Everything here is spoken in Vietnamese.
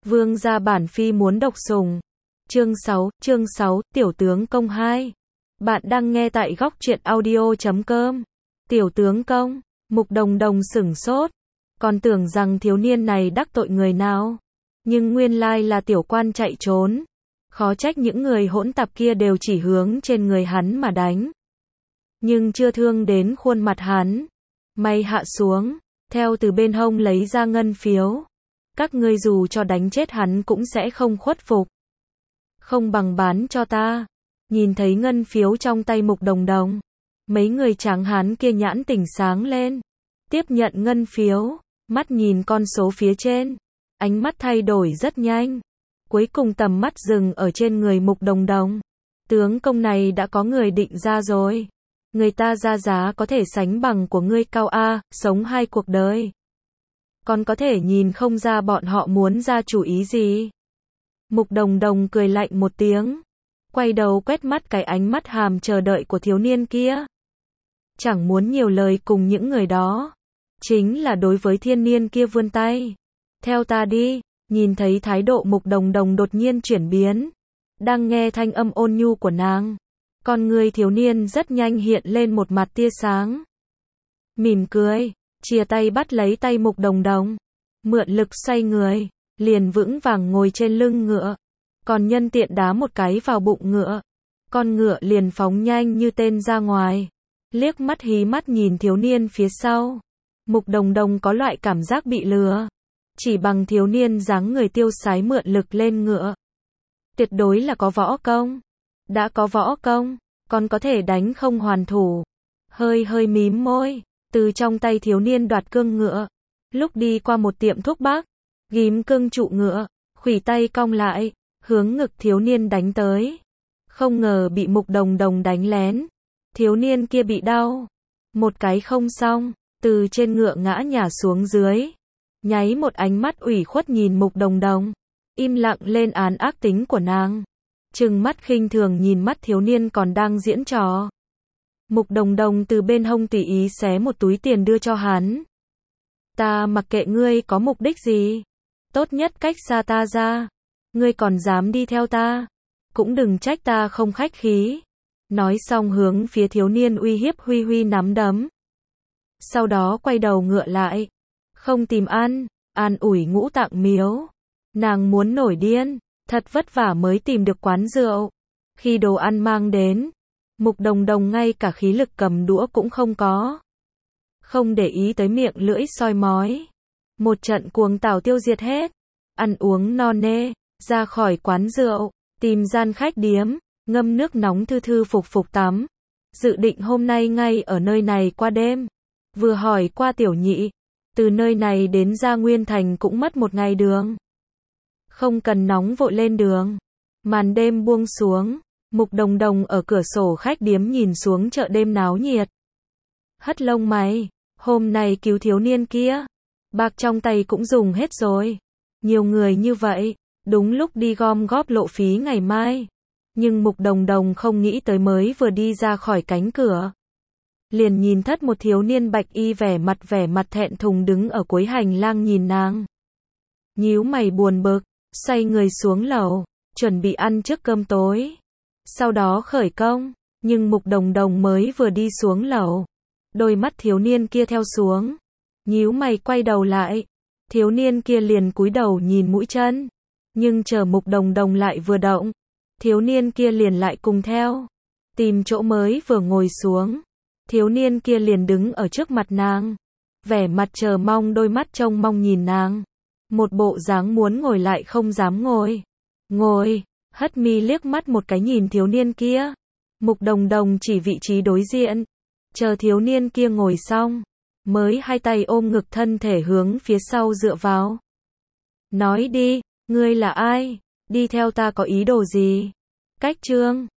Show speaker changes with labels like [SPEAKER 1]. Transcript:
[SPEAKER 1] Vương gia bản phi muốn độc sủng. Chương 6, Tiểu tướng công 2. Bạn đang nghe tại góc truyện audio.com. Tiểu tướng công, Mục Đồng Đồng sửng sốt, còn tưởng rằng thiếu niên này đắc tội người nào, nhưng nguyên lai là tiểu quan chạy trốn. Khó trách những người hỗn tạp kia đều chỉ hướng trên người hắn mà đánh, nhưng chưa thương đến khuôn mặt hắn. Mày hạ xuống, theo từ bên hông lấy ra ngân phiếu. Các ngươi dù cho đánh chết hắn cũng sẽ không khuất phục. Không bằng bán cho ta. Nhìn thấy ngân phiếu trong tay Mục Đồng Đồng, mấy người tráng hán kia nhãn tỉnh sáng lên, tiếp nhận ngân phiếu, mắt nhìn con số phía trên, ánh mắt thay đổi rất nhanh. Cuối cùng tầm mắt dừng ở trên người Mục Đồng Đồng. Tướng công này đã có người định ra rồi. Người ta ra giá có thể sánh bằng của ngươi cao a, sống 2 cuộc đời. Còn có thể nhìn không ra bọn họ muốn ra chủ ý gì. Mục Đồng Đồng cười lạnh một tiếng, quay đầu quét mắt cái ánh mắt hàm chờ đợi của thiếu niên kia. Chẳng muốn nhiều lời cùng những người đó, chính là đối với thiên niên kia vươn tay. Theo ta đi. Nhìn thấy thái độ Mục Đồng Đồng đột nhiên chuyển biến, đang nghe thanh âm ôn nhu của nàng, con người thiếu niên rất nhanh hiện lên một mặt tia sáng. Mỉm cười, chia tay bắt lấy tay Mục Đồng Đồng, mượn lực xoay người, liền vững vàng ngồi trên lưng ngựa, còn nhân tiện đá một cái vào bụng ngựa. Con ngựa liền phóng nhanh như tên ra ngoài, liếc mắt hí mắt nhìn thiếu niên phía sau. Mục Đồng Đồng có loại cảm giác bị lừa. Chỉ bằng thiếu niên dáng người tiêu sái mượn lực lên ngựa, tuyệt đối là có võ công. Đã có võ công, còn có thể đánh không hoàn thủ. Hơi mím môi, từ trong tay thiếu niên đoạt cương ngựa. Lúc đi qua một tiệm thuốc bắc, ghim cương trụ ngựa, khuỷu tay cong lại, hướng ngực thiếu niên đánh tới. Không ngờ bị Mục Đồng Đồng đánh lén. Thiếu niên kia bị đau, một cái không xong, từ trên ngựa ngã nhả xuống dưới. Nháy một ánh mắt ủy khuất nhìn Mục Đồng Đồng, im lặng lên án ác tính của nàng, trừng mắt khinh thường nhìn mắt thiếu niên còn đang diễn trò. Mục Đồng Đồng từ bên hông tùy ý xé một túi tiền đưa cho hắn. Ta mặc kệ ngươi có mục đích gì, tốt nhất cách xa ta ra. Ngươi còn dám đi theo ta, cũng đừng trách ta không khách khí. Nói xong hướng phía thiếu niên uy hiếp huy nắm đấm. Sau đó quay đầu ngựa lại, không tìm ăn, an ủi Ngũ Tạng Miếu. Nàng muốn nổi điên, thật vất vả mới tìm được quán rượu. Khi đồ ăn mang đến, Mục Đồng Đồng ngay cả khí lực cầm đũa cũng không có. Không để ý tới miệng lưỡi soi mói. Một trận cuồng tảo tiêu diệt hết. Ăn uống no nê, ra khỏi quán rượu, tìm gian khách điếm, ngâm nước nóng thư phục tắm. Dự định hôm nay ngay ở nơi này qua đêm. Vừa hỏi qua tiểu nhị, từ nơi này đến Gia Nguyên Thành cũng mất 1 ngày đường. Không cần nóng vội lên đường. Màn đêm buông xuống, Mục Đồng Đồng ở cửa sổ khách điếm nhìn xuống chợ đêm náo nhiệt. Hất lông mày, hôm nay cứu thiếu niên kia, bạc trong tay cũng dùng hết rồi. Nhiều người như vậy, đúng lúc đi gom góp lộ phí ngày mai. Nhưng Mục Đồng Đồng không nghĩ tới mới vừa đi ra khỏi cánh cửa, liền nhìn thất một thiếu niên bạch y vẻ mặt thẹn thùng đứng ở cuối hành lang nhìn nàng. Nhíu mày buồn bực, xoay người xuống lầu, chuẩn bị ăn trước cơm tối. Sau đó khởi công, nhưng Mục Đồng Đồng mới vừa đi xuống lầu, đôi mắt thiếu niên kia theo xuống. Nhíu mày quay đầu lại, thiếu niên kia liền cúi đầu nhìn mũi chân. Nhưng chờ Mục Đồng Đồng lại vừa động, thiếu niên kia liền lại cùng theo. Tìm chỗ mới vừa ngồi xuống, thiếu niên kia liền đứng ở trước mặt nàng, vẻ mặt chờ mong, đôi mắt trông mong nhìn nàng. Một bộ dáng muốn ngồi lại không dám ngồi. Ngồi, hất mi liếc mắt một cái nhìn thiếu niên kia. Mục Đồng Đồng chỉ vị trí đối diện, chờ thiếu niên kia ngồi xong, mới hai tay ôm ngực thân thể hướng phía sau dựa vào. Nói đi, ngươi là ai? Đi theo ta có ý đồ gì? Cách chương